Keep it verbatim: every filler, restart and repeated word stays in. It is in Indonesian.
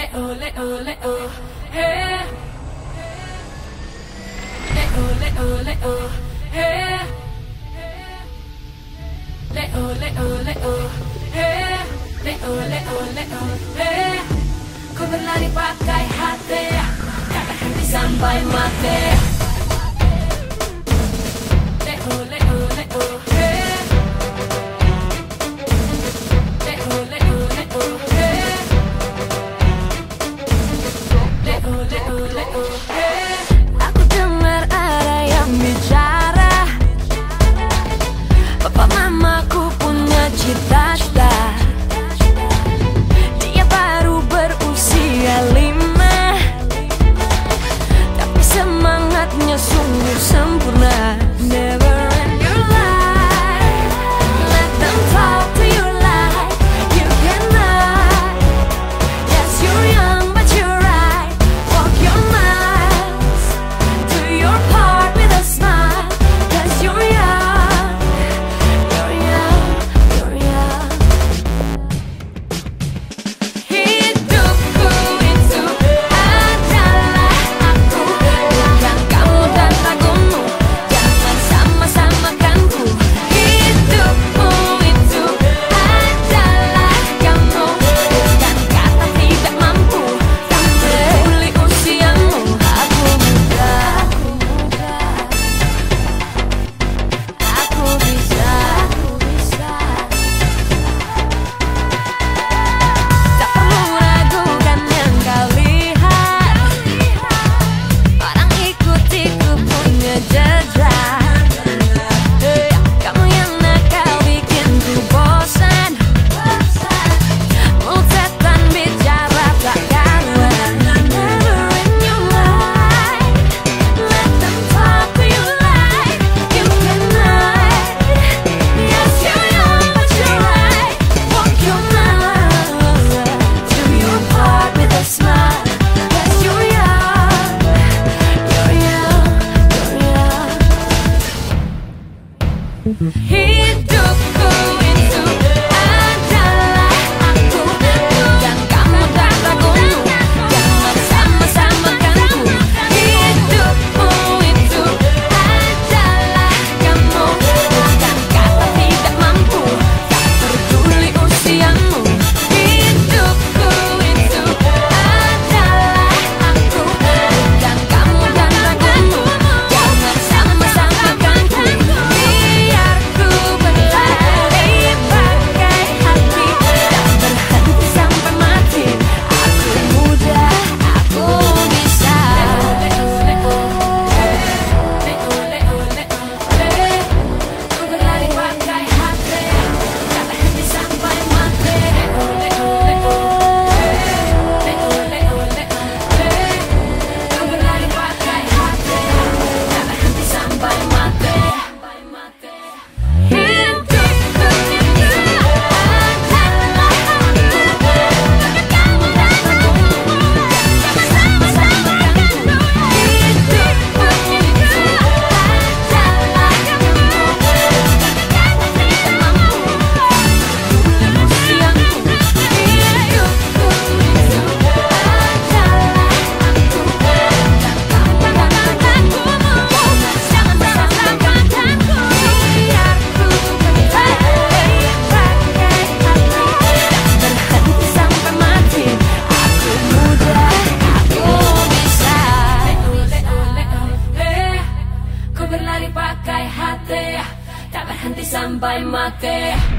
Leo, Leo, Leo, hey. Leo, Leo, Leo, hey. Leo, Leo, Leo, hey. Leo, Leo, Leo, hey. Ku berlari pakai hati, tak berhenti sampai mati. Leo, Leo, Leo, hey. Leo, Leo, Leo, hey. Leo, Leo, Leo, hey. Aku dengar ada yang bicara, Papa mamaku punya cita-cita. Dia baru berusia lima, tapi semangatnya sungguh sempurna. Never end your life, let them talk to you like you cannot. Yes, you're young but you're right, walk your miles, do your part with a smile. Cause you're young, you're young, you're young. Hidupku itu adalah aku, bukan kamu dan lagumu. Jangan sama-samakanku. Hidupmu itu adalah kamu, bukan kata tidak mampu. Tak peduli usiamu. Aku muda, aku muda, aku bisa, aku bisa. Tak perlu ragukan yang kau lihat, orang ikut-ikut punya jejak. Hey, kamu yang nakal bikin ku bosan, mulut setan bicara tak karuan. Never in your life, let them talk to you like you cannot. Yes, you're young but you're right, walk your mile, do your part with a smile. Cause you're young, you're young, you're young. Hidupku itu adalah aku, bukan kamu dan lagumu. Jangan sama-samakanku. Hidupmu itu adalah kamu, bukan kata tidak mampu. Tak peduli usiamu. Hidupku itu adalah aku, bukan kamu dan lagumu. Jangan sama-samakanku. Biar ku berlari pakai hati, tak berhenti sampai mati. Aku muda, aku bisa. Leo, Leo, Leo, Leo, hey. Ku berlari pakai hati, tak berhenti sampai mati. Leo, Leo, Leo, Leo, Leo, Leo, hey. Ku berlari pakai hati, tak berhenti sampai mati. Hidupku itu adalah aku, bukan kamu dan lagumu. Jangan sama-samakanku. Hidupku itu adalah kamu, bukan kata tidak mampu. Peduli usiamu. Hidupku itu adalah aku, bukan kamu dan lagumu. Jangan sama-samakanku. Biar ku berlari pakai hati, tak berhenti sampai mati. Aku muda, aku bisa. Leo, Leo, Leo, hey. Ku berlari pakai hati, tak berhenti sampai mati.